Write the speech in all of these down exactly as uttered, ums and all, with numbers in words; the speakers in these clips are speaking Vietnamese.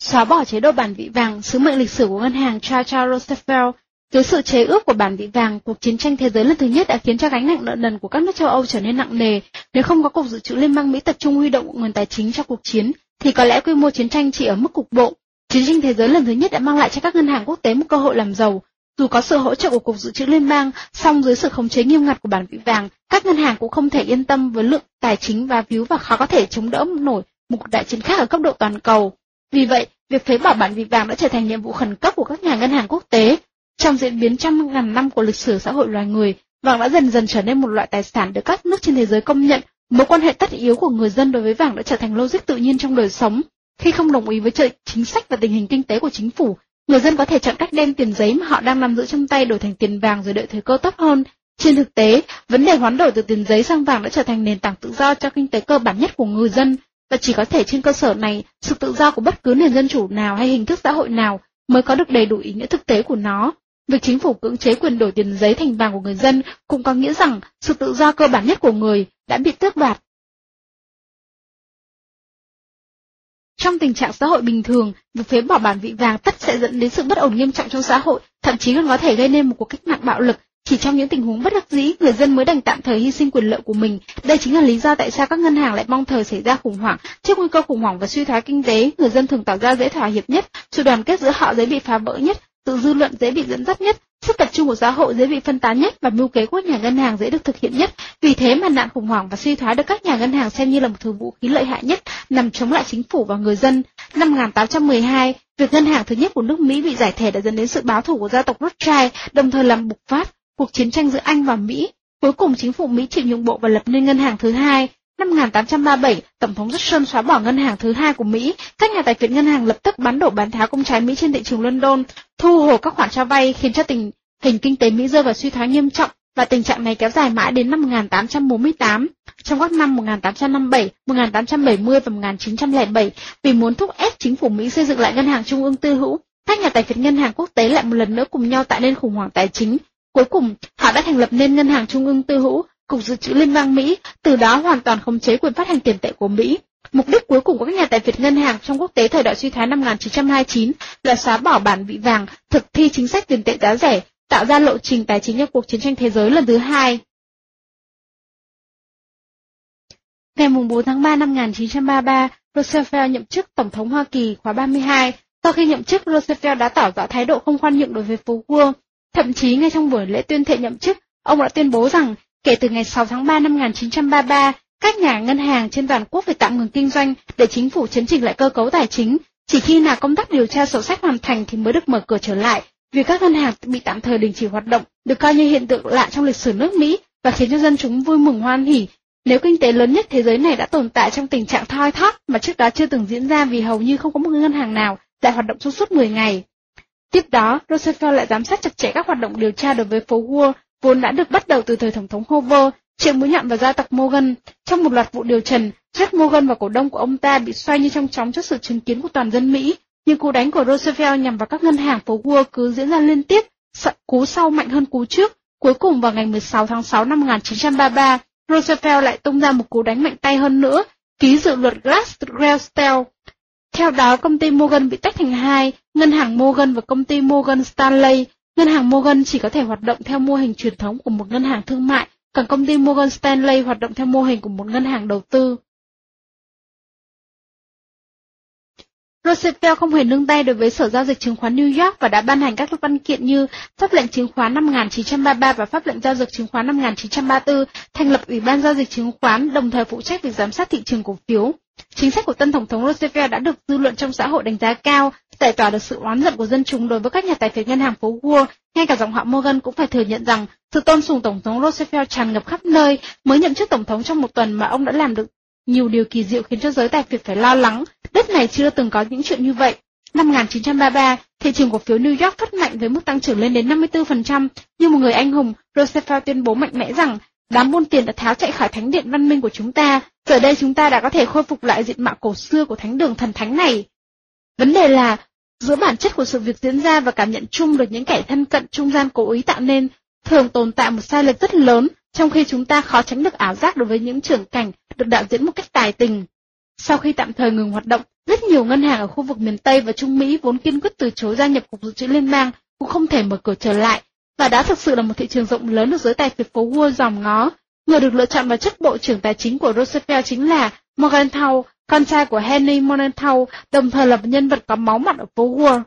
xóa bỏ chế độ bản vị vàng, sứ mệnh lịch sử của ngân hàng Charles Rothschild. Dưới sự chế ước của bản vị vàng, cuộc chiến tranh thế giới lần thứ nhất đã khiến cho gánh nặng nợ nần của các nước châu Âu trở nên nặng nề. Nếu không có Cục Dự trữ Liên bang Mỹ tập trung huy động nguồn tài chính cho cuộc chiến, thì có lẽ quy mô chiến tranh chỉ ở mức cục bộ. Chiến tranh thế giới lần thứ nhất đã mang lại cho các ngân hàng quốc tế một cơ hội làm giàu. Dù có sự hỗ trợ của Cục Dự trữ Liên bang, song dưới sự khống chế nghiêm ngặt của bản vị vàng, các ngân hàng cũng không thể yên tâm với lượng tài chính và víu và khó có thể chống đỡ nổi một cuộc đại chiến khác ở cấp độ toàn cầu. Vì vậy, việc phế bỏ bản vị vàng đã trở thành nhiệm vụ khẩn cấp của các nhà ngân hàng quốc tế. Trong diễn biến trăm ngàn năm của lịch sử xã hội loài người, vàng đã dần dần trở nên một loại tài sản được các nước trên thế giới công nhận. Mối quan hệ tất yếu của người dân đối với vàng đã trở thành logic tự nhiên trong đời sống. Khi không đồng ý với chính sách và tình hình kinh tế của chính phủ, người dân có thể chọn cách đem tiền giấy mà họ đang nắm giữ trong tay đổi thành tiền vàng rồi đợi thời cơ tốt hơn. Trên thực tế, vấn đề hoán đổi từ tiền giấy sang vàng đã trở thành nền tảng tự do cho kinh tế cơ bản nhất của người dân, và chỉ có thể trên cơ sở này, sự tự do của bất cứ nền dân chủ nào hay hình thức xã hội nào mới có được đầy đủ ý nghĩa thực tế của nó. Việc chính phủ cưỡng chế quyền đổi tiền giấy thành vàng của người dân cũng có nghĩa rằng sự tự do cơ bản nhất của người đã bị tước đoạt. Trong tình trạng xã hội bình thường, việc phế bỏ bản vị vàng tất sẽ dẫn đến sự bất ổn nghiêm trọng trong xã hội, thậm chí còn có thể gây nên một cuộc cách mạng bạo lực. Chỉ trong những tình huống bất đắc dĩ, người dân mới đành tạm thời hy sinh quyền lợi của mình. Đây chính là lý do tại sao các ngân hàng lại mong thời xảy ra khủng hoảng. Trước nguy cơ khủng hoảng và suy thoái kinh tế, người dân thường tỏ ra dễ thỏa hiệp nhất, sự đoàn kết giữa họ dễ bị phá vỡ nhất, tự dư luận dễ bị dẫn dắt nhất, sức tập trung của xã hội dễ bị phân tán nhất và mưu kế của nhà ngân hàng dễ được thực hiện nhất. Vì thế mà nạn khủng hoảng và suy thoái được các nhà ngân hàng xem như là một thứ vũ khí lợi hại nhất nằm chống lại chính phủ và người dân. Năm một nghìn tám trăm mười hai, việc ngân hàng thứ nhất của nước Mỹ bị giải thể đã dẫn đến sự báo thù của gia tộc Rothschild, đồng thời làm bùng phát cuộc chiến tranh giữa Anh và Mỹ. Cuối cùng chính phủ Mỹ chịu nhượng bộ và lập nên ngân hàng thứ hai. Năm một nghìn tám trăm ba mươi bảy, Tổng thống Johnson xóa bỏ ngân hàng thứ hai của Mỹ. Các nhà tài phiệt ngân hàng lập tức bán đổ bán tháo công trái Mỹ trên thị trường London, thu hồi các khoản cho vay, khiến cho tình hình kinh tế Mỹ rơi vào suy thoái nghiêm trọng, và tình trạng này kéo dài mãi đến năm một nghìn tám trăm bốn mươi tám. Trong các năm một nghìn tám trăm năm mươi bảy, một nghìn tám trăm bảy mươi và một nghìn chín trăm lẻ bảy, vì muốn thúc ép chính phủ Mỹ xây dựng lại ngân hàng trung ương tư hữu, các nhà tài phiệt ngân hàng quốc tế lại một lần nữa cùng nhau tạo nên khủng hoảng tài chính. Cuối cùng, họ đã thành lập nên ngân hàng trung ương tư hữu, Cục Dự trữ Liên bang Mỹ, từ đó hoàn toàn khống chế quyền phát hành tiền tệ của Mỹ. Mục đích cuối cùng của các nhà tài phiệt ngân hàng trong quốc tế thời đại suy thoái năm một nghìn chín trăm hai mươi chín là xóa bỏ bản vị vàng, thực thi chính sách tiền tệ giá rẻ, tạo ra lộ trình tài chính cho cuộc chiến tranh thế giới lần thứ hai. Ngày bốn tháng ba năm một nghìn chín trăm ba mươi ba, Roosevelt nhậm chức Tổng thống Hoa Kỳ khóa ba mươi hai. Sau khi nhậm chức, Roosevelt đã tỏ rõ thái độ không khoan nhượng đối với phố Wall. Thậm chí ngay trong buổi lễ tuyên thệ nhậm chức, ông đã tuyên bố rằng kể từ ngày sáu tháng ba năm một nghìn chín trăm ba mươi ba, các nhà ngân hàng trên toàn quốc phải tạm ngừng kinh doanh để chính phủ chấn chỉnh lại cơ cấu tài chính. Chỉ khi nào công tác điều tra sổ sách hoàn thành thì mới được mở cửa trở lại. Việc các ngân hàng bị tạm thời đình chỉ hoạt động được coi như hiện tượng lạ trong lịch sử nước Mỹ và khiến cho dân chúng vui mừng hoan hỉ. Nếu kinh tế lớn nhất thế giới này đã tồn tại trong tình trạng thoi thóp mà trước đó chưa từng diễn ra vì hầu như không có một ngân hàng nào lại hoạt động trong suốt mười ngày. Tiếp đó, Roosevelt lại giám sát chặt chẽ các hoạt động điều tra đối với phố Wall, vốn đã được bắt đầu từ thời Tổng thống Hoover, chĩa mũi nhọn vào gia tộc Morgan. Trong một loạt vụ điều trần, Jack Morgan và cổ đông của ông ta bị xoay như trong chóng trước sự chứng kiến của toàn dân Mỹ. Nhưng cú đánh của Roosevelt nhằm vào các ngân hàng phố Wall cứ diễn ra liên tiếp, cú sau mạnh hơn cú trước. Cuối cùng vào ngày mười sáu tháng sáu năm một nghìn chín trăm ba mươi ba, Roosevelt lại tung ra một cú đánh mạnh tay hơn nữa, ký dự luật Glass-Steagall. Theo đó, công ty Morgan bị tách thành hai, ngân hàng Morgan và công ty Morgan Stanley. Ngân hàng Morgan chỉ có thể hoạt động theo mô hình truyền thống của một ngân hàng thương mại, còn công ty Morgan Stanley hoạt động theo mô hình của một ngân hàng đầu tư. Roosevelt không hề nương tay đối với Sở Giao dịch Chứng khoán New York và đã ban hành các văn kiện như Pháp lệnh chứng khoán năm một nghìn chín trăm ba mươi ba và Pháp lệnh giao dịch chứng khoán năm một nghìn chín trăm ba mươi tư, thành lập Ủy ban Giao dịch Chứng khoán, đồng thời phụ trách việc giám sát thị trường cổ phiếu. Chính sách của tân Tổng thống Roosevelt đã được dư luận trong xã hội đánh giá cao, giải tỏa được sự oán giận của dân chúng đối với các nhà tài phiệt ngân hàng phố Wall. Ngay cả dòng họ Morgan cũng phải thừa nhận rằng sự tôn sùng Tổng thống Roosevelt tràn ngập khắp nơi. Mới nhậm chức Tổng thống trong một tuần mà ông đã làm được nhiều điều kỳ diệu khiến cho giới tài phiệt phải lo lắng. Đất này chưa từng có những chuyện như vậy. Năm một nghìn chín trăm ba mươi ba, thị trường cổ phiếu New York phát mạnh với mức tăng trưởng lên đến năm mươi tư phần trăm. Như một người anh hùng, Roosevelt tuyên bố mạnh mẽ rằng đám buôn tiền đã tháo chạy khỏi thánh điện văn minh của chúng ta. Giờ đây chúng ta đã có thể khôi phục lại diện mạo cổ xưa của thánh đường thần thánh này. Vấn đề là, giữa bản chất của sự việc diễn ra và cảm nhận chung được những kẻ thân cận trung gian cố ý tạo nên, thường tồn tại một sai lệch rất lớn, trong khi chúng ta khó tránh được ảo giác đối với những trưởng cảnh được đạo diễn một cách tài tình. Sau khi tạm thời ngừng hoạt động, Rất nhiều ngân hàng ở khu vực miền Tây và Trung Mỹ vốn kiên quyết từ chối gia nhập Cục Dự trữ Liên bang cũng không thể mở cửa trở lại, và đã thực sự là một thị trường rộng lớn được giới tài phiệt phố Wall dòm ngó. Người được lựa chọn vào chức Bộ trưởng Tài chính của Roosevelt chính là Morgenthau, con trai của Henry Morgenthau, đồng thời là một nhân vật có máu mặt ở phố Wall.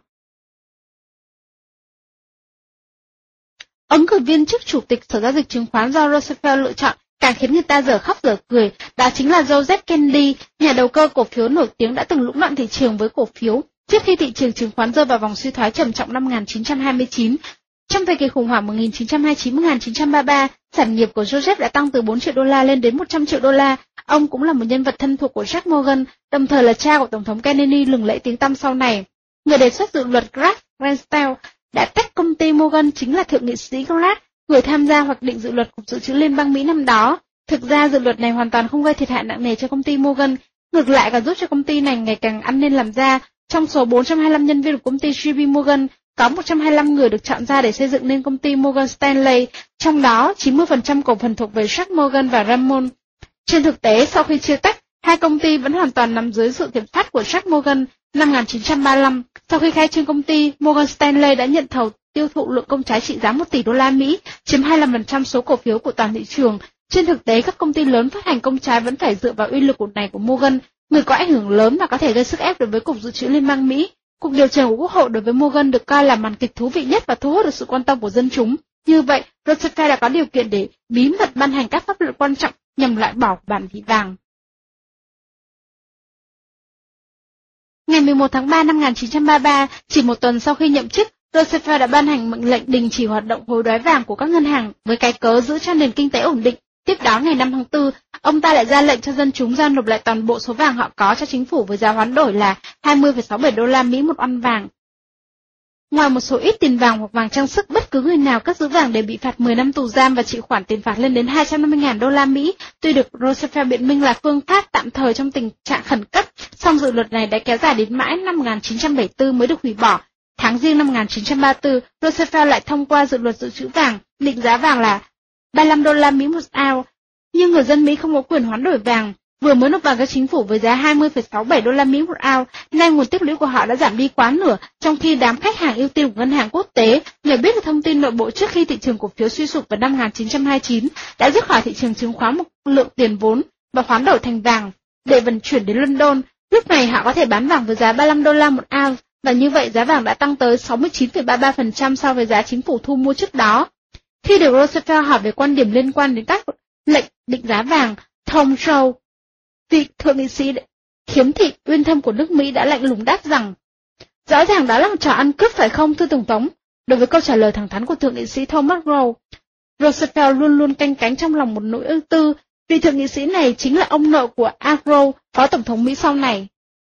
Ứng cử viên chức chủ tịch Sở Giao dịch Chứng khoán do Roosevelt lựa chọn càng khiến người ta dở khóc dở cười, đó chính là Joseph Kennedy, nhà đầu cơ cổ phiếu nổi tiếng đã từng lũng đoạn thị trường với cổ phiếu trước khi thị trường chứng khoán rơi vào vòng suy thoái trầm trọng năm một nghìn chín trăm hai mươi chín. Trong thời kỳ khủng hoảng một nghìn chín trăm hai mươi chín đến một nghìn chín trăm ba mươi ba, sản nghiệp của Joseph đã tăng từ bốn triệu đô la lên đến một trăm triệu đô la. Ông cũng là một nhân vật thân thuộc của Jack Morgan, đồng thời là cha của Tổng thống Kennedy lừng lẫy tiếng tăm sau này. Người đề xuất dự luật Graff-Renstell đã tách công ty Morgan chính là thượng nghị sĩ Graff, người tham gia hoạch định dự luật Cục Dự trữ Liên bang Mỹ năm đó. Thực ra dự luật này hoàn toàn không gây thiệt hại nặng nề cho công ty Morgan, ngược lại còn giúp cho công ty này ngày càng ăn nên làm ra. Trong số bốn trăm hai mươi lăm nhân viên của công ty giê pê Morgan, có một trăm hai mươi lăm người được chọn ra để xây dựng nên công ty Morgan Stanley, trong đó chín mươi phần trăm cổ phần thuộc về Jack Morgan và Raymond. Trên thực tế, sau khi chia tách, hai công ty vẫn hoàn toàn nằm dưới sự kiểm soát của Jack Morgan. Năm một nghìn chín trăm ba mươi lăm, sau khi khai trương công ty, Morgan Stanley đã nhận thầu tiêu thụ lượng công trái trị giá một tỷ đô la Mỹ, chiếm hai mươi lăm phần trăm số cổ phiếu của toàn thị trường. Trên thực tế, các công ty lớn phát hành công trái vẫn phải dựa vào uy lực của này của Morgan, người có ảnh hưởng lớn và có thể gây sức ép đối với Cục Dự trữ Liên bang Mỹ. Cuộc điều trần của Quốc hội đối với Morgan được coi là màn kịch thú vị nhất và thu hút được sự quan tâm của dân chúng. Như vậy, Roosevelt đã có điều kiện để bí mật ban hành các pháp luật quan trọng nhằm loại bỏ bản vị vàng. Ngày mười một tháng ba năm một nghìn chín trăm ba mươi ba, chỉ một tuần sau khi nhậm chức, Roosevelt đã ban hành mệnh lệnh đình chỉ hoạt động hối đoái vàng của các ngân hàng với cái cớ giữ cho nền kinh tế ổn định. Tiếp đó ngày năm tháng tư, ông ta lại ra lệnh cho dân chúng giao nộp lại toàn bộ số vàng họ có cho chính phủ với giá hoán đổi là hai mươi phẩy sáu mươi bảy đô la Mỹ một oăn vàng. Ngoài một số ít tiền vàng hoặc vàng trang sức, bất cứ người nào cất giữ vàng đều bị phạt mười năm tù giam và chịu khoản tiền phạt lên đến hai trăm năm mươi nghìn đô la Mỹ. Tuy được Roosevelt biện minh là phương pháp tạm thời trong tình trạng khẩn cấp, song dự luật này đã kéo dài đến mãi năm một nghìn chín trăm bảy mươi tư mới được hủy bỏ. Tháng Giêng năm một nghìn chín trăm ba mươi tư, Roosevelt lại thông qua dự luật dự trữ vàng, định giá vàng là ba mươi lăm đô la Mỹ một ounce, nhưng người dân Mỹ không có quyền hoán đổi vàng. Vừa mới nộp vàng cho chính phủ với giá hai mươi phẩy sáu mươi bảy đô la Mỹ một ounce, nay nguồn tích lũy của họ đã giảm đi quá nửa, trong khi đám khách hàng ưu tiên của ngân hàng quốc tế, nhờ biết được thông tin nội bộ trước khi thị trường cổ phiếu suy sụp vào năm một nghìn chín trăm hai mươi chín, đã rút khỏi thị trường chứng khoán một lượng tiền vốn và hoán đổi thành vàng để vận chuyển đến London. Lúc này họ có thể bán vàng với giá ba mươi lăm đô la một ounce, và như vậy giá vàng đã tăng tới sáu mươi chín phẩy ba mươi ba phần trăm so với giá chính phủ thu mua trước đó. Khi được Roosevelt hỏi về quan điểm liên quan đến các lệnh định giá vàng, Tom Shaw, vị thượng nghị sĩ khiếm thị uyên thâm của nước Mỹ đã lạnh lùng đáp rằng, rõ ràng đó là một trò ăn cướp phải không thưa Tổng thống? Đối với câu trả lời thẳng thắn của thượng nghị sĩ Thomas Rowe, Roosevelt luôn luôn canh cánh trong lòng một nỗi ưu tư, vì thượng nghị sĩ này chính là ông nội của Al Gore, phó tổng thống Mỹ sau này.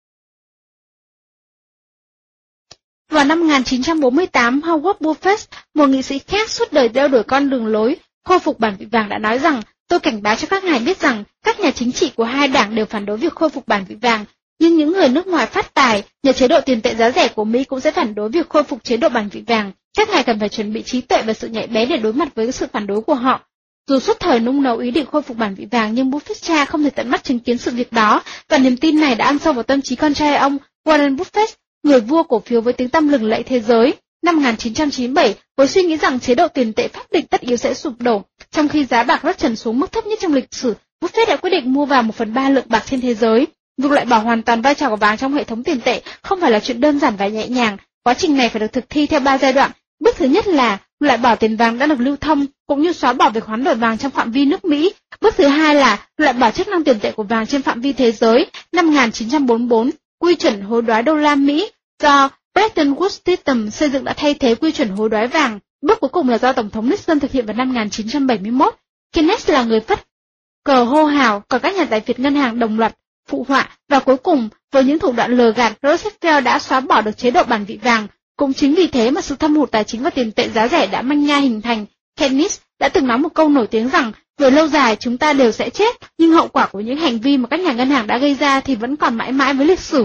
Vào năm một nghìn chín trăm bốn mươi tám, Howard Buffett, một nghị sĩ khác suốt đời đeo đuổi con đường lối khôi phục bản vị vàng đã nói rằng, tôi cảnh báo cho các ngài biết rằng các nhà chính trị của hai đảng đều phản đối việc khôi phục bản vị vàng, nhưng những người nước ngoài phát tài nhờ chế độ tiền tệ giá rẻ của Mỹ cũng sẽ phản đối việc khôi phục chế độ bản vị vàng. Các ngài cần phải chuẩn bị trí tuệ và sự nhạy bén để đối mặt với sự phản đối của họ. Dù suốt thời nung nấu ý định khôi phục bản vị vàng, nhưng Buffett cha không thể tận mắt chứng kiến sự việc đó, và niềm tin này đã ăn sâu vào tâm trí con trai ông, Warren Buffett, người vua cổ phiếu với tiếng tăm lừng lẫy thế giới. Năm một nghìn chín trăm chín mươi bảy, với suy nghĩ rằng chế độ tiền tệ pháp định tất yếu sẽ sụp đổ, trong khi giá bạc rất trần xuống mức thấp nhất trong lịch sử, Buffett đã quyết định mua vào một phần ba lượng bạc trên thế giới. Việc loại bỏ hoàn toàn vai trò của vàng trong hệ thống tiền tệ không phải là chuyện đơn giản và nhẹ nhàng. Quá trình này phải được thực thi theo ba giai đoạn. Bước thứ nhất là loại bỏ tiền vàng đã được lưu thông, cũng như xóa bỏ việc hoán đổi vàng trong phạm vi nước Mỹ. Bước thứ hai là loại bỏ chức năng tiền tệ của vàng trên phạm vi thế giới. Năm một nghìn chín trăm bốn mươi tư, quy chuẩn hối đoái đô la Mỹ do Bretton Woods System xây dựng đã thay thế quy chuẩn hối đoái vàng. Bước cuối cùng là do Tổng thống Nixon thực hiện vào năm một nghìn chín trăm bảy mươi mốt. Keynes là người phất cờ hô hào, còn các nhà tài phiệt ngân hàng đồng loạt phụ họa, và cuối cùng, với những thủ đoạn lừa gạt, Roosevelt đã xóa bỏ được chế độ bản vị vàng. Cũng chính vì thế mà sự thâm hụt tài chính và tiền tệ giá rẻ đã manh nha hình thành. Keynes đã từng nói một câu nổi tiếng rằng, về lâu dài chúng ta đều sẽ chết, nhưng hậu quả của những hành vi mà các nhà ngân hàng đã gây ra thì vẫn còn mãi mãi với lịch sử.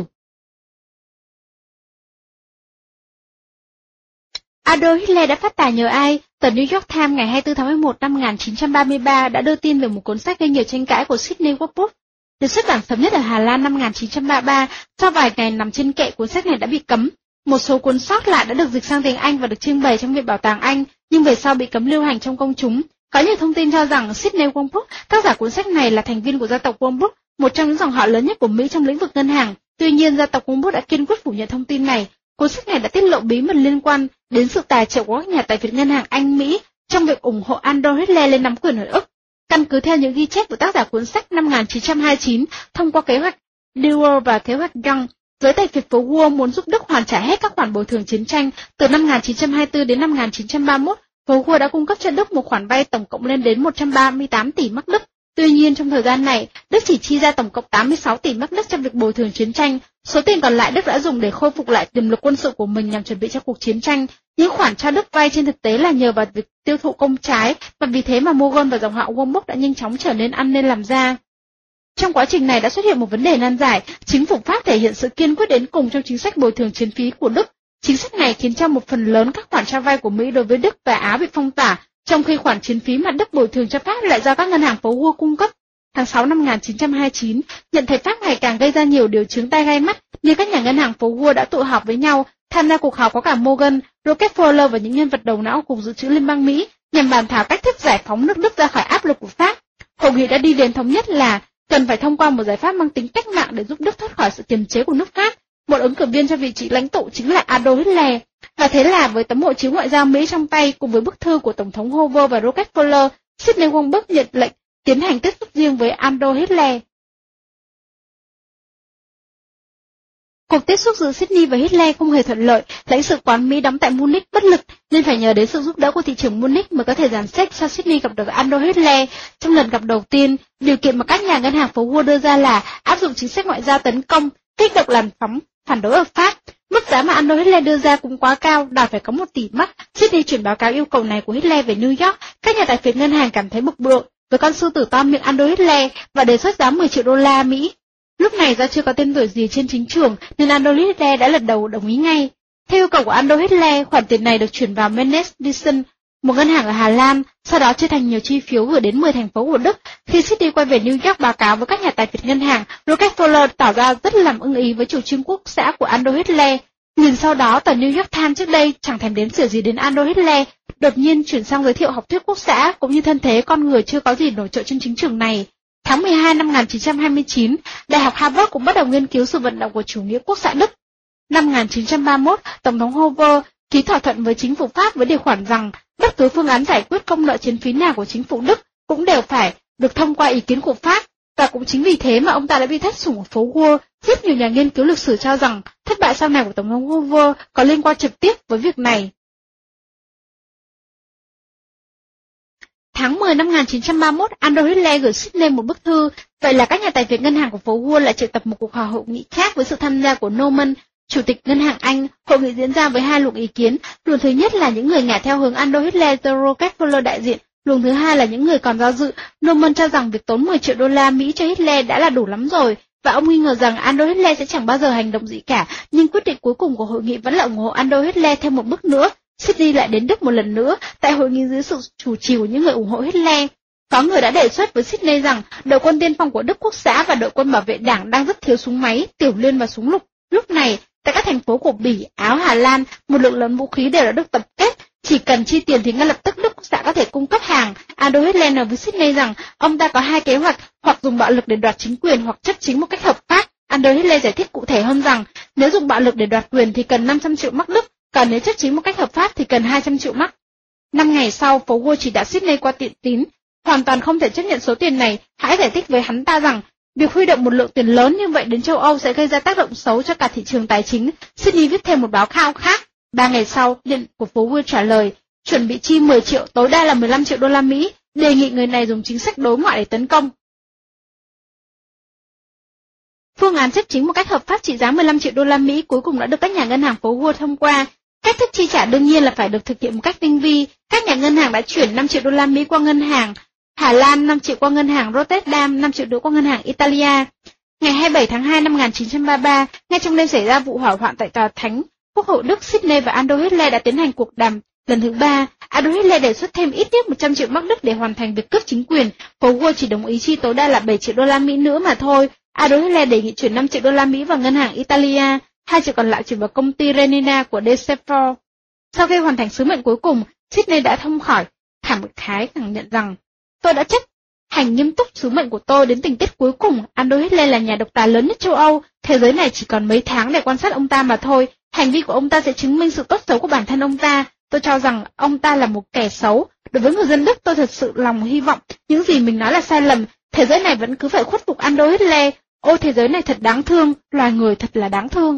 Adolf Hitler đã phát tài nhờ ai? Tờ New York Times ngày hai mươi tư tháng mười một năm một nghìn chín trăm ba mươi ba đã đưa tin về một cuốn sách gây nhiều tranh cãi của Sidney Walbrook. được xuất bản sớm nhất ở Hà Lan năm một nghìn chín trăm ba mươi ba, sau vài ngày nằm trên kệ cuốn sách này đã bị cấm. Một số cuốn sót lại đã được dịch sang tiếng Anh và được trưng bày trong Viện Bảo tàng Anh, nhưng về sau bị cấm lưu hành trong công chúng. Có nhiều thông tin cho rằng Sidney Walbrook, tác giả cuốn sách này, là thành viên của gia tộc Walbrook, một trong những dòng họ lớn nhất của Mỹ trong lĩnh vực ngân hàng. Tuy nhiên, gia tộc Walbrook đã kiên quyết phủ nhận thông tin này. Cuốn sách này đã tiết lộ bí mật liên quan đến sự tài trợ của các nhà tài phiệt ngân hàng Anh Mỹ trong việc ủng hộ Adolf Hitler lên nắm quyền ở Úc. Căn cứ theo những ghi chép của tác giả cuốn sách năm một nghìn chín trăm hai mươi chín, thông qua kế hoạch Dewar và kế hoạch Young, giới tài phiệt phố Wall muốn giúp Đức hoàn trả hết các khoản bồi thường chiến tranh. Từ năm một nghìn chín trăm hai mươi tư đến năm một nghìn chín trăm ba mươi mốt, phố Wall đã cung cấp cho Đức một khoản vay tổng cộng lên đến một trăm ba mươi tám tỷ mark Đức. Tuy nhiên, trong thời gian này, Đức chỉ chi ra tổng cộng tám mươi sáu tỷ mark Đức trong việc bồi thường chiến tranh. Số tiền còn lại Đức đã dùng để khôi phục lại tiềm lực quân sự của mình nhằm chuẩn bị cho cuộc chiến tranh. Những khoản cho Đức vay trên thực tế là nhờ vào việc tiêu thụ công trái, và vì thế mà Morgan và dòng họ Walbrook đã nhanh chóng trở nên ăn nên làm ra. Trong quá trình này đã xuất hiện một vấn đề nan giải. Chính phủ Pháp thể hiện sự kiên quyết đến cùng trong chính sách bồi thường chiến phí của Đức. Chính sách này khiến cho một phần lớn các khoản cho vay của Mỹ đối với Đức và Áo bị phong tỏa, trong khi khoản chiến phí mà Đức bồi thường cho Pháp lại do các ngân hàng phố Wall cung cấp. Tháng sáu năm một nghìn chín trăm hai mươi chín, nhận thấy Pháp ngày càng gây ra nhiều điều chướng tai gai mắt, nên các nhà ngân hàng phố Wall đã tụ họp với nhau. Tham gia cuộc họp có cả Morgan, Rockefeller và những nhân vật đầu não của Cục Dự trữ Liên bang Mỹ, nhằm bàn thảo cách thức giải phóng nước Đức ra khỏi áp lực của Pháp. Hội nghị đã đi đến thống nhất là cần phải thông qua một giải pháp mang tính cách mạng để giúp Đức thoát khỏi sự kiềm chế của nước Pháp. Một ứng cử viên cho vị trí lãnh tụ chính là Adolf Hitler. Và thế là với tấm hộ chiếu ngoại giao Mỹ trong tay cùng với bức thư của Tổng thống Hoover và Rockefeller, Sidney Walbrook nhận lệnh tiến hành tiếp xúc riêng với Adolf Hitler. Cuộc tiếp xúc giữa Sidney và Hitler không hề thuận lợi. Lãnh sự quán Mỹ đóng tại Munich bất lực nên phải nhờ đến sự giúp đỡ của thị trưởng Munich mới có thể dàn xếp cho Sidney gặp được Adolf Hitler. Trong lần gặp đầu tiên, điều kiện mà các nhà ngân hàng phố Wall đưa ra là áp dụng chính sách ngoại giao tấn công, kích động làn sóng phản đối ở Pháp. Mức giá mà Adolf Hitler đưa ra cũng quá cao, đòi phải có một tỷ mark. Sidney chuyển báo cáo yêu cầu này của Hitler về New York. Các nhà tài phiệt ngân hàng cảm thấy bực bội với con sư tử to miệng Adolf Hitler và đề xuất giá mười triệu đô la Mỹ. Lúc này do chưa có tên tuổi gì trên chính trường nên Adolf Hitler đã lật đầu đồng ý ngay. Theo yêu cầu của Adolf Hitler, khoản tiền này được chuyển vào Menes-Thyssen, một ngân hàng ở Hà Lan, sau đó chia thành nhiều chi phiếu gửi đến mười thành phố của Đức. Khi Sidney quay về New York báo cáo với các nhà tài phiệt ngân hàng, Rockefeller tỏ ra rất làm ưng ý với chủ trương quốc xã của Adolf Hitler. Nhìn sau đó, tờ New York Times trước đây chẳng thèm đếm xỉa gì đến Adolf Hitler, đột nhiên chuyển sang giới thiệu học thuyết quốc xã cũng như thân thế con người chưa có gì nổi trội trên chính trường này. Tháng mười hai năm một nghìn chín trăm hai mươi chín, Đại học Harvard cũng bắt đầu nghiên cứu sự vận động của chủ nghĩa quốc xã Đức. Năm một nghìn chín trăm ba mươi mốt, Tổng thống Hoover ký thỏa thuận với chính phủ Pháp với điều khoản rằng bất cứ phương án giải quyết công nợ chiến phí nào của chính phủ Đức cũng đều phải được thông qua ý kiến của Pháp, và cũng chính vì thế mà ông ta đã bị thất sủng ở phố Wall. Rất nhiều nhà nghiên cứu lịch sử cho rằng thất bại sau này của Tổng thống Hoover có liên quan trực tiếp với việc này. Tháng mười năm một nghìn chín trăm ba mươi mốt, Adolf Hitler gửi Sidney một bức thư. Vậy là các nhà tài phiệt ngân hàng của phố Wall lại triệu tập một cuộc họp hội nghị khác với sự tham gia của Norman, chủ tịch ngân hàng Anh. Hội nghị diễn ra với hai luồng ý kiến. Luồng thứ nhất là những người ngả theo hướng Adolf Hitler do Rockefeller đại diện. Luồng thứ hai là những người còn do dự. Norman cho rằng việc tốn mười triệu đô la Mỹ cho Hitler đã là đủ lắm rồi, và ông nghi ngờ rằng Adolf Hitler sẽ chẳng bao giờ hành động gì cả. Nhưng quyết định cuối cùng của hội nghị vẫn là ủng hộ Adolf Hitler thêm một bước nữa. Sidney lại đến Đức một lần nữa, tại hội nghị dưới sự chủ trì của những người ủng hộ Hitler. Có người đã đề xuất với Sidney rằng đội quân tiên phong của Đức Quốc xã và đội quân bảo vệ đảng đang rất thiếu súng máy, tiểu liên và súng lục. Lúc này, tại các thành phố của Bỉ, Áo, Hà Lan, một lượng lớn vũ khí đều đã được tập kết. Chỉ cần chi tiền thì ngay lập tức Đức Quốc xã có thể cung cấp hàng. Adolf Hitler nói với Sidney rằng ông ta có hai kế hoạch, hoặc dùng bạo lực để đoạt chính quyền hoặc chấp chính một cách hợp pháp. Adolf Hitler giải thích cụ thể hơn rằng nếu dùng bạo lực để đoạt quyền thì cần năm trăm triệu mark Đức, còn nếu chấp chính một cách hợp pháp thì cần hai trăm triệu mark. Năm ngày sau, phố Wall chỉ đạo Sidney qua tiện tín, hoàn toàn không thể chấp nhận số tiền này. Hãy giải thích với hắn ta rằng việc huy động một lượng tiền lớn như vậy đến châu Âu sẽ gây ra tác động xấu cho cả thị trường tài chính. Sidney viết thêm một báo cáo khác. Ba ngày sau, điện của phố Wall trả lời chuẩn bị chi mười triệu, tối đa là mười lăm triệu đô la Mỹ, đề nghị người này dùng chính sách đối ngoại để tấn công. Phương án chấp chính một cách hợp pháp trị giá mười lăm triệu đô la Mỹ cuối cùng đã được các nhà ngân hàng phố Wall thông qua. Cách thức chi trả đương nhiên là phải được thực hiện một cách tinh vi. Các nhà ngân hàng đã chuyển năm triệu đô la Mỹ qua ngân hàng Hà Lan, năm triệu qua ngân hàng Rotterdam, năm triệu đô qua ngân hàng Italia. Ngày hai mươi bảy tháng hai năm một nghìn chín trăm ba mươi ba, ngay trong đêm xảy ra vụ hỏa hoạn tại tòa thánh Quốc hội Đức, Sidney và Adolf Hitler đã tiến hành cuộc đàm Lần thứ ba, Adolf Hitler đề xuất thêm ít nhất một trăm triệu mark Đức để hoàn thành việc cướp chính quyền. Phố Wall chỉ đồng ý chi tối đa là bảy triệu đô la Mỹ nữa mà thôi. Adolf Hitler đề nghị chuyển năm triệu đô la Mỹ vào ngân hàng Italia, hai triệu còn lại chuyển vào công ty Renina của de Sephora. Sau khi hoàn thành sứ mệnh cuối cùng, Sidney đã thông khỏi, thảm khái khẳng nhận rằng, tôi đã chấp hành nghiêm túc sứ mệnh của tôi đến tình tiết cuối cùng. Adolf Hitler là nhà độc tài lớn nhất châu Âu, thế giới này chỉ còn mấy tháng để quan sát ông ta mà thôi. Hành vi của ông ta sẽ chứng minh sự tốt xấu của bản thân ông ta. Tôi cho rằng ông ta là một kẻ xấu. Đối với người dân Đức, tôi thật sự lòng hy vọng những gì mình nói là sai lầm. Thế giới này vẫn cứ phải khuất phục Adolf Hitler. Ôi, thế giới này thật đáng thương, loài người thật là đáng thương.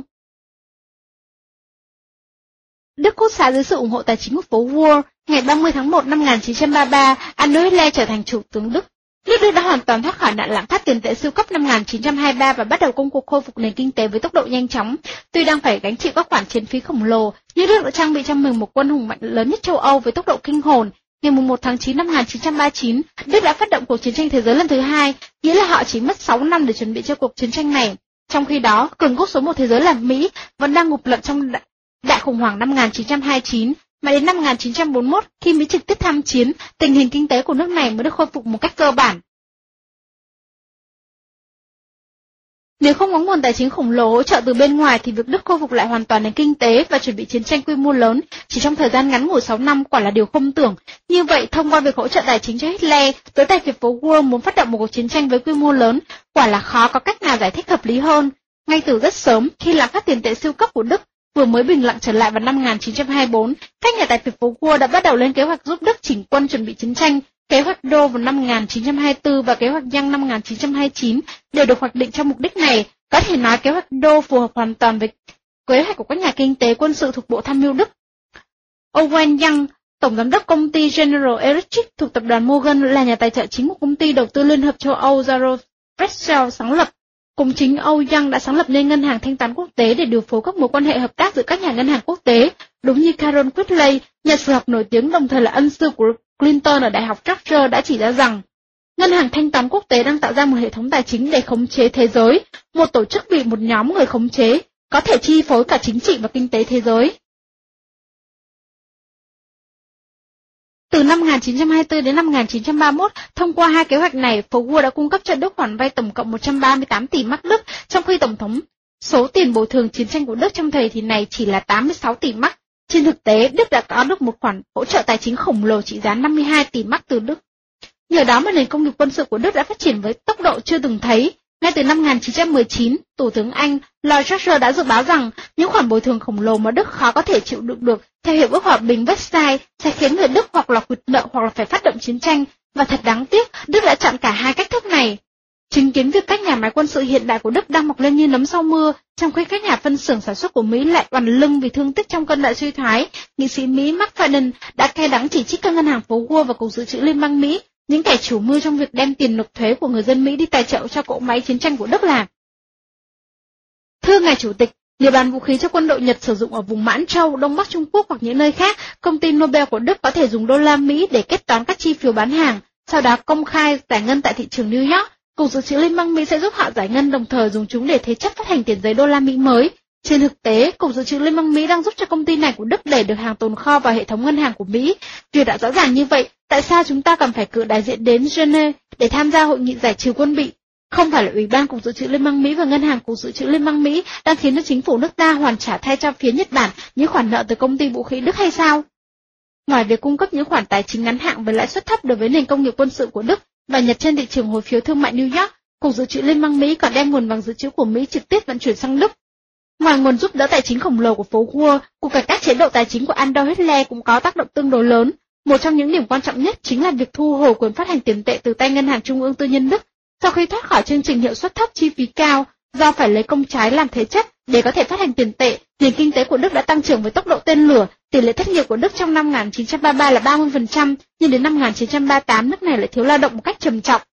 Đức quốc xã dưới sự ủng hộ tài chính của phố Wall, ngày ba mươi tháng một năm một nghìn chín trăm ba mươi ba, Adolf Hitler trở thành chủ tướng Đức. Nước Đức đã hoàn toàn thoát khỏi nạn lạm phát tiền tệ siêu cấp năm một nghìn chín trăm hai mươi ba và bắt đầu công cuộc khôi phục nền kinh tế với tốc độ nhanh chóng. Tuy đang phải gánh chịu các khoản chiến phí khổng lồ, nhưng Đức đã trang bị cho mình một quân hùng mạnh lớn nhất châu Âu với tốc độ kinh hồn. Ngày mùng một tháng chín năm một nghìn chín trăm ba mươi chín, Đức đã phát động cuộc chiến tranh thế giới lần thứ hai, nghĩa là họ chỉ mất sáu năm để chuẩn bị cho cuộc chiến tranh này. Trong khi đó, cường quốc số một thế giới là Mỹ vẫn đang ngụp lặn trong đại, đại khủng hoảng năm một nghìn chín trăm hai mươi chín. Mà đến năm một nghìn chín trăm bốn mươi mốt, khi Mỹ trực tiếp tham chiến, tình hình kinh tế của nước này mới được khôi phục một cách cơ bản. Nếu không có nguồn tài chính khổng lồ hỗ trợ từ bên ngoài thì việc Đức khôi phục lại hoàn toàn nền kinh tế và chuẩn bị chiến tranh quy mô lớn chỉ trong thời gian ngắn ngủi sáu năm quả là điều không tưởng. Như vậy, thông qua việc hỗ trợ tài chính cho Hitler, tới tay phía phố Wall muốn phát động một cuộc chiến tranh với quy mô lớn, quả là khó có cách nào giải thích hợp lý hơn. Ngay từ rất sớm, khi lạm phát tiền tệ siêu cấp của Đức vừa mới bình lặng trở lại vào năm một nghìn chín trăm hai mươi tư, các nhà tài phiệt phố Wall đã bắt đầu lên kế hoạch giúp Đức chỉnh quân chuẩn bị chiến tranh. Kế hoạch Đô vào năm một nghìn chín trăm hai mươi tư và kế hoạch Young năm một nghìn chín trăm hai mươi chín đều được hoạch định cho mục đích này. Có thể nói kế hoạch Đô phù hợp hoàn toàn với kế hoạch của các nhà kinh tế quân sự thuộc Bộ Tham mưu Đức. Owen Young, tổng giám đốc công ty General Electric thuộc tập đoàn Morgan, là nhà tài trợ chính của công ty đầu tư Liên hợp châu Âu Zaro Breslau sáng lập. Cùng chính Âu Young đã sáng lập nên ngân hàng thanh toán quốc tế để điều phối các mối quan hệ hợp tác giữa các nhà ngân hàng quốc tế. Đúng như Carol Quigley, nhà sử học nổi tiếng đồng thời là ân sư của Clinton ở Đại học Georgia đã chỉ ra rằng, ngân hàng thanh toán quốc tế đang tạo ra một hệ thống tài chính để khống chế thế giới, một tổ chức bị một nhóm người khống chế, có thể chi phối cả chính trị và kinh tế thế giới. Từ năm một nghìn chín trăm hai mươi tư đến năm một nghìn chín trăm ba mươi mốt, thông qua hai kế hoạch này, phố Wall đã cung cấp cho Đức khoản vay tổng cộng một trăm ba mươi tám tỷ mark Đức, trong khi tổng thống số tiền bồi thường chiến tranh của Đức trong thời kỳ này chỉ là tám mươi sáu tỷ mark. Trên thực tế, Đức đã có được một khoản hỗ trợ tài chính khổng lồ trị giá năm mươi hai tỷ mark từ Đức. Nhờ đó mà nền công nghiệp quân sự của Đức đã phát triển với tốc độ chưa từng thấy. Ngay từ năm một nghìn chín trăm mười chín, Thủ tướng Anh Lord Churchill đã dự báo rằng những khoản bồi thường khổng lồ mà Đức khó có thể chịu đựng được theo hiệp ước hòa bình Versailles sẽ khiến người Đức hoặc là quỵt nợ hoặc là phải phát động chiến tranh. Và thật đáng tiếc, Đức đã chọn cả hai cách thức này. Chứng kiến việc các nhà máy quân sự hiện đại của Đức đang mọc lên như nấm sau mưa, trong khi các nhà phân xưởng sản xuất của Mỹ lại oằn lưng vì thương tích trong cơn đại suy thoái, nghị sĩ Mỹ Mark Fadden đã cay đắng chỉ trích các ngân hàng phố Wall và Cục Dự trữ Liên bang Mỹ, những kẻ chủ mưu trong việc đem tiền nộp thuế của người dân Mỹ đi tài trợ cho cỗ máy chiến tranh của Đức là. Thưa Ngài Chủ tịch, nếu bán vũ khí cho quân đội Nhật sử dụng ở vùng Mãn Châu, Đông Bắc Trung Quốc hoặc những nơi khác, công ty Nobel của Đức có thể dùng đô la Mỹ để kết toán các chi phiếu bán hàng, sau đó công khai giải ngân tại thị trường New York. Cục Dự trữ Liên bang Mỹ sẽ giúp họ giải ngân đồng thời dùng chúng để thế chấp phát hành tiền giấy đô la Mỹ mới. Trên thực tế, Cục Dự trữ Liên bang Mỹ đang giúp cho công ty này của Đức đẩy được hàng tồn kho vào hệ thống ngân hàng của Mỹ. Việc đã rõ ràng như vậy, tại sao chúng ta cần phải cử đại diện đến Geneva để tham gia hội nghị giải trừ quân bị? Không phải là Ủy ban Cục Dự trữ Liên bang Mỹ và Ngân hàng Cục Dự trữ Liên bang Mỹ đang khiến cho chính phủ nước ta hoàn trả thay cho phía Nhật Bản những khoản nợ từ công ty vũ khí Đức hay sao? Ngoài việc cung cấp những khoản tài chính ngắn hạn với lãi suất thấp đối với nền công nghiệp quân sự của Đức và Nhật trên thị trường hồi phiếu thương mại New York, Cục Dự trữ Liên bang Mỹ còn đem nguồn vàng dự trữ của Mỹ trực tiếp vận chuyển sang Đức. Ngoài nguồn giúp đỡ tài chính khổng lồ của phố Wall, cuộc cải cách chế độ tài chính của Adolf Hitler cũng có tác động tương đối lớn. Một trong những điểm quan trọng nhất chính là việc thu hồi quyền phát hành tiền tệ từ tay Ngân hàng Trung ương Tư nhân Đức. Sau khi thoát khỏi chương trình hiệu suất thấp chi phí cao, do phải lấy công trái làm thế chấp để có thể phát hành tiền tệ, nền kinh tế của Đức đã tăng trưởng với tốc độ tên lửa. Tỷ lệ thất nghiệp của Đức trong năm một nghìn chín trăm ba mươi ba là ba mươi phần trăm, nhưng đến năm một nghìn chín trăm ba mươi tám nước này lại thiếu lao động một cách trầm trọng.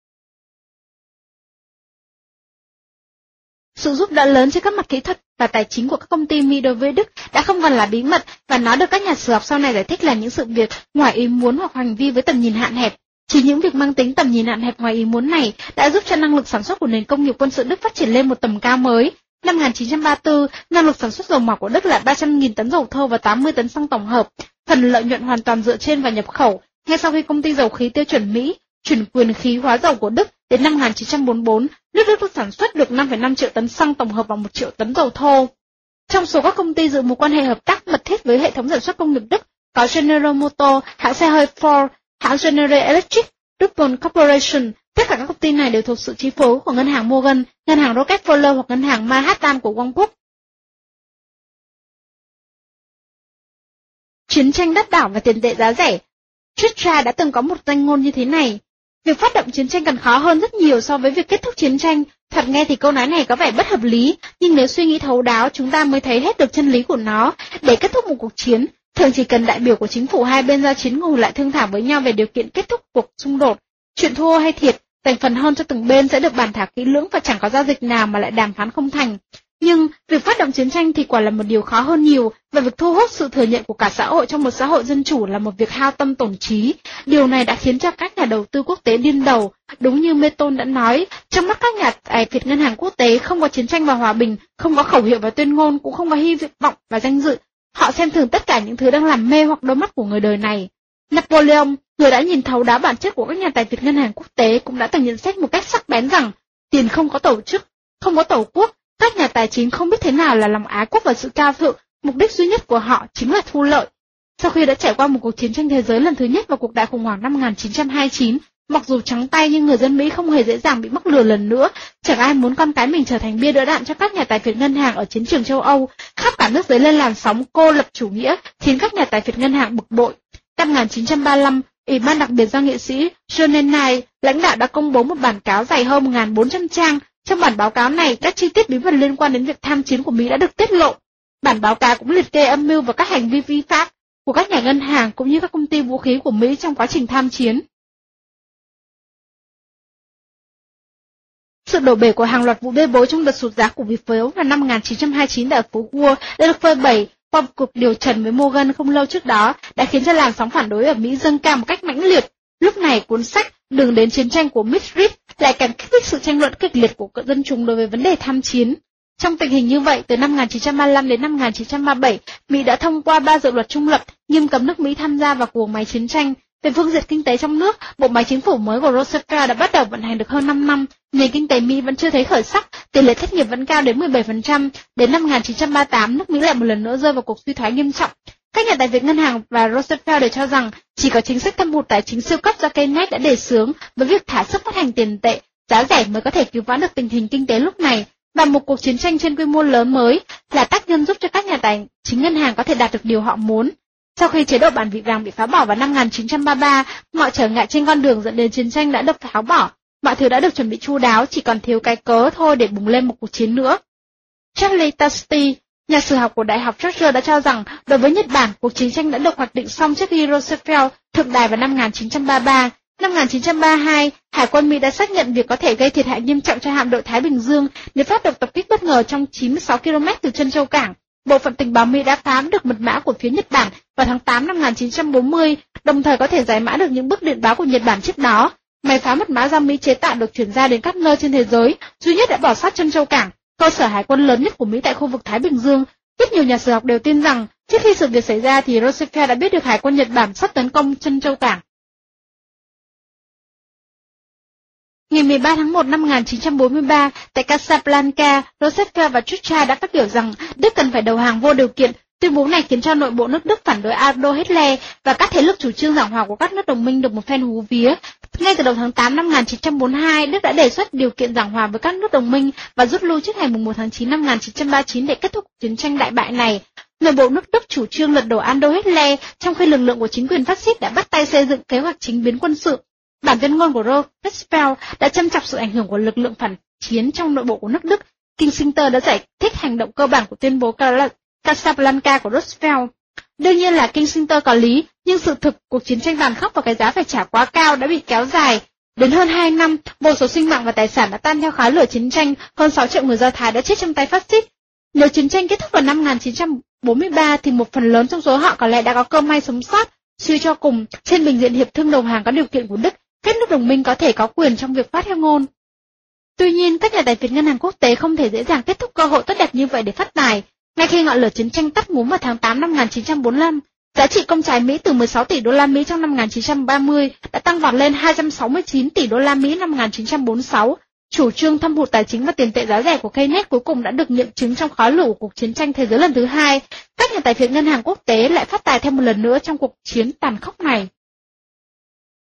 Sự giúp đỡ lớn trên các mặt kỹ thuật và tài chính của các công ty Mỹ đối với Đức đã không còn là bí mật và nó được các nhà sử học sau này giải thích là những sự việc ngoài ý muốn hoặc hành vi với tầm nhìn hạn hẹp. Chỉ những việc mang tính tầm nhìn hạn hẹp ngoài ý muốn này đã giúp cho năng lực sản xuất của nền công nghiệp quân sự Đức phát triển lên một tầm cao mới. Năm một nghìn chín trăm ba mươi tư, năng lực sản xuất dầu mỏ của Đức là ba trăm nghìn tấn dầu thô và tám mươi tấn xăng tổng hợp. phần lợi nhuận hoàn toàn dựa trên và nhập khẩu, ngay sau khi công ty dầu khí tiêu chuẩn Mỹ chuyển quyền khí hóa dầu của Đức. Đến năm một nghìn chín trăm bốn mươi bốn, nước Đức sản xuất được năm phẩy năm triệu tấn xăng tổng hợp và một triệu tấn dầu thô. Trong số các công ty giữ mối quan hệ hợp tác mật thiết với hệ thống sản xuất công nghiệp Đức có General Motors, hãng xe hơi Ford, hãng General Electric, DuPont Corporation. Tất cả các công ty này đều thuộc sự chi phối của ngân hàng Morgan, ngân hàng Rockefeller hoặc ngân hàng Manhattan của Vương quốc. Chiến tranh đắt đỏ và tiền tệ giá rẻ. Churchill đã từng có một danh ngôn như thế này: việc phát động chiến tranh còn khó hơn rất nhiều so với việc kết thúc chiến tranh. Thật nghe thì câu nói này có vẻ bất hợp lý, nhưng nếu suy nghĩ thấu đáo chúng ta mới thấy hết được chân lý của nó. Để kết thúc một cuộc chiến, thường chỉ cần đại biểu của chính phủ hai bên ra chiến ngồi lại thương thảo với nhau về điều kiện kết thúc cuộc xung đột. Chuyện thua hay thiệt, dành phần hơn cho từng bên sẽ được bàn thảo kỹ lưỡng và chẳng có giao dịch nào mà lại đàm phán không thành. Nhưng việc phát động chiến tranh thì quả là một điều khó hơn nhiều, và việc thu hút sự thừa nhận của cả xã hội trong một xã hội dân chủ là một việc hao tâm tổn trí. Điều này đã khiến cho các nhà đầu tư quốc tế điên đầu. Đúng như Milton đã nói, trong mắt các nhà tài phiệt ngân hàng quốc tế không có chiến tranh và hòa bình, không có khẩu hiệu và tuyên ngôn, cũng không có hy vọng và danh dự. Họ xem thường tất cả những thứ đang làm mê hoặc đôi mắt của người đời này. Napoleon, người đã nhìn thấu đáo bản chất của các nhà tài phiệt ngân hàng quốc tế, cũng đã từng nhận xét một cách sắc bén rằng tiền không có tổ chức, không có tổ quốc. Các nhà tài chính không biết thế nào là lòng ái quốc và sự cao thượng, mục đích duy nhất của họ chính là thu lợi. Sau khi đã trải qua một cuộc chiến tranh thế giới lần thứ nhất và cuộc đại khủng hoảng năm một nghìn chín trăm hai mươi chín, mặc dù trắng tay nhưng người dân Mỹ không hề dễ dàng bị mắc lừa lần nữa. Chẳng ai muốn con cái mình trở thành bia đỡ đạn cho các nhà tài phiệt ngân hàng ở chiến trường châu Âu. Khắp cả nước dấy lên làn sóng cô lập chủ nghĩa, khiến các nhà tài phiệt ngân hàng bực bội. Năm một nghìn chín trăm ba mươi lăm, Ủy ban đặc biệt do nghệ sĩ John Nenai lãnh đạo đã công bố một bản cáo dày hơn một nghìn bốn trăm trang. Trong bản báo cáo này, các chi tiết bí mật liên quan đến việc tham chiến của Mỹ đã được tiết lộ. Bản báo cáo cũng liệt kê âm mưu và các hành vi vi phạm của các nhà ngân hàng cũng như các công ty vũ khí của Mỹ trong quá trình tham chiến. Sự đổ bể của hàng loạt vụ bê bối trong đợt sụt giá cổ phiếu vào năm một nghìn chín trăm hai mươi chín tại phố Wall đã được phơi bày qua cuộc điều trần với Morgan không lâu trước đó, đã khiến cho làn sóng phản đối ở Mỹ dâng cao một cách mãnh liệt. Lúc này, cuốn sách Đường đến chiến tranh của Madrid lại càng kích thích sự tranh luận kịch liệt của dân chúng đối với vấn đề tham chiến. Trong tình hình như vậy, từ năm một nghìn chín trăm ba mươi lăm đến năm một nghìn chín trăm ba mươi bảy, Mỹ đã thông qua ba dự luật trung lập nghiêm cấm nước Mỹ tham gia vào cuộc máy chiến tranh. Về phương diện kinh tế trong nước, bộ máy chính phủ mới của Roosevelt đã bắt đầu vận hành được hơn năm năm, nền kinh tế Mỹ vẫn chưa thấy khởi sắc, tỷ lệ thất nghiệp vẫn cao đến mười bảy phần trăm. Đến năm một nghìn chín trăm ba mươi tám, nước Mỹ lại một lần nữa rơi vào cuộc suy thoái nghiêm trọng. Các nhà tài phiệt ngân hàng và Roosevelt đều cho rằng chỉ có chính sách thâm hụt tài chính siêu cấp do Keynes đã đề xướng với việc thả sức phát hành tiền tệ giá rẻ mới có thể cứu vãn được tình hình kinh tế lúc này, và một cuộc chiến tranh trên quy mô lớn mới là tác nhân giúp cho các nhà tài chính ngân hàng có thể đạt được điều họ muốn. Sau khi chế độ bản vị vàng bị phá bỏ vào năm một nghìn chín trăm ba mươi ba, mọi trở ngại trên con đường dẫn đến chiến tranh đã được tháo bỏ, mọi thứ đã được chuẩn bị chu đáo, chỉ còn thiếu cái cớ thôi để bùng lên một cuộc chiến nữa. Charlie Tasty, nhà sử học của Đại học Georgia đã cho rằng đối với Nhật Bản, cuộc chiến tranh đã được hoạch định xong trước khi Roosevelt thượng đài vào năm một nghìn chín trăm ba mươi ba. Năm một nghìn chín trăm ba mươi hai, Hải quân Mỹ đã xác nhận việc có thể gây thiệt hại nghiêm trọng cho hạm đội Thái Bình Dương nếu phát động tập kích bất ngờ trong chín mươi sáu ki lô mét từ Trân Châu Cảng. Bộ phận tình báo Mỹ đã phá được mật mã của phía Nhật Bản vào tháng tám năm một nghìn chín trăm bốn mươi, đồng thời có thể giải mã được những bức điện báo của Nhật Bản trước đó. Máy phá mật mã do Mỹ chế tạo được chuyển ra đến các nơi trên thế giới, duy nhất đã bỏ sót Trân Châu Cảng, cơ sở hải quân lớn nhất của Mỹ tại khu vực Thái Bình Dương. Rất nhiều nhà sử học đều tin rằng trước khi sự việc xảy ra thì Roosevelt đã biết được hải quân Nhật Bản sắp tấn công Trân Châu Cảng. Ngày mười ba tháng một năm một nghìn chín trăm bốn mươi ba, tại Casablanca, Roosevelt và Churchill đã phát biểu rằng Đức cần phải đầu hàng vô điều kiện. Tuyên bố này khiến cho nội bộ nước Đức phản đối Adolf Hitler và các thế lực chủ trương giảng hòa của các nước đồng minh được một phen hú vía. Ngay từ đầu tháng tám năm một nghìn chín trăm bốn mươi hai, Đức đã đề xuất điều kiện giảng hòa với các nước đồng minh và rút lui trước ngày mùng một tháng chín năm một nghìn chín trăm ba mươi chín để kết thúc chiến tranh đại bại này. Nội bộ nước Đức chủ trương lật đổ Adolf Hitler, trong khi lực lượng của chính quyền phát xít đã bắt tay xây dựng kế hoạch chính biến quân sự. Bản tuyên ngôn của Roosevelt đã châm chọc sự ảnh hưởng của lực lượng phản chiến trong nội bộ của nước Đức. Kissinger đã giải thích hành động cơ bản của tuyên bố Casablanca của Roosevelt. Đương nhiên là Kissinger có lý, nhưng sự thực cuộc chiến tranh tàn khốc và cái giá phải trả quá cao đã bị kéo dài. Đến hơn hai năm, vô số sinh mạng và tài sản đã tan theo khói lửa chiến tranh, hơn sáu triệu người Do Thái đã chết trong tay phát xít. Nếu chiến tranh kết thúc vào năm một nghìn chín trăm bốn mươi ba thì một phần lớn trong số họ có lẽ đã có cơ may sống sót. Suy cho cùng, trên bình diện hiệp thương đầu hàng có điều kiện của Đức, các nước đồng minh có thể có quyền trong việc phát ngôn. Tuy nhiên, các nhà tài phiệt ngân hàng quốc tế không thể dễ dàng kết thúc cơ hội tốt đẹp như vậy để phát tài. Ngay khi ngọn lửa chiến tranh tắt ngúm vào tháng tám năm một nghìn chín trăm bốn mươi lăm, Giá trị công trái Mỹ từ mười sáu tỷ đô la Mỹ trong năm một nghìn chín trăm ba mươi đã tăng vọt lên hai trăm sáu mươi chín tỷ đô la Mỹ năm một nghìn chín trăm bốn mươi sáu. Chủ trương thâm hụt tài chính và tiền tệ giá rẻ của Keynes cuối cùng đã được nghiệm chứng trong khói lửa của cuộc chiến tranh thế giới lần thứ hai. Các nhà tài phiệt ngân hàng quốc tế lại phát tài thêm một lần nữa trong cuộc chiến tàn khốc này.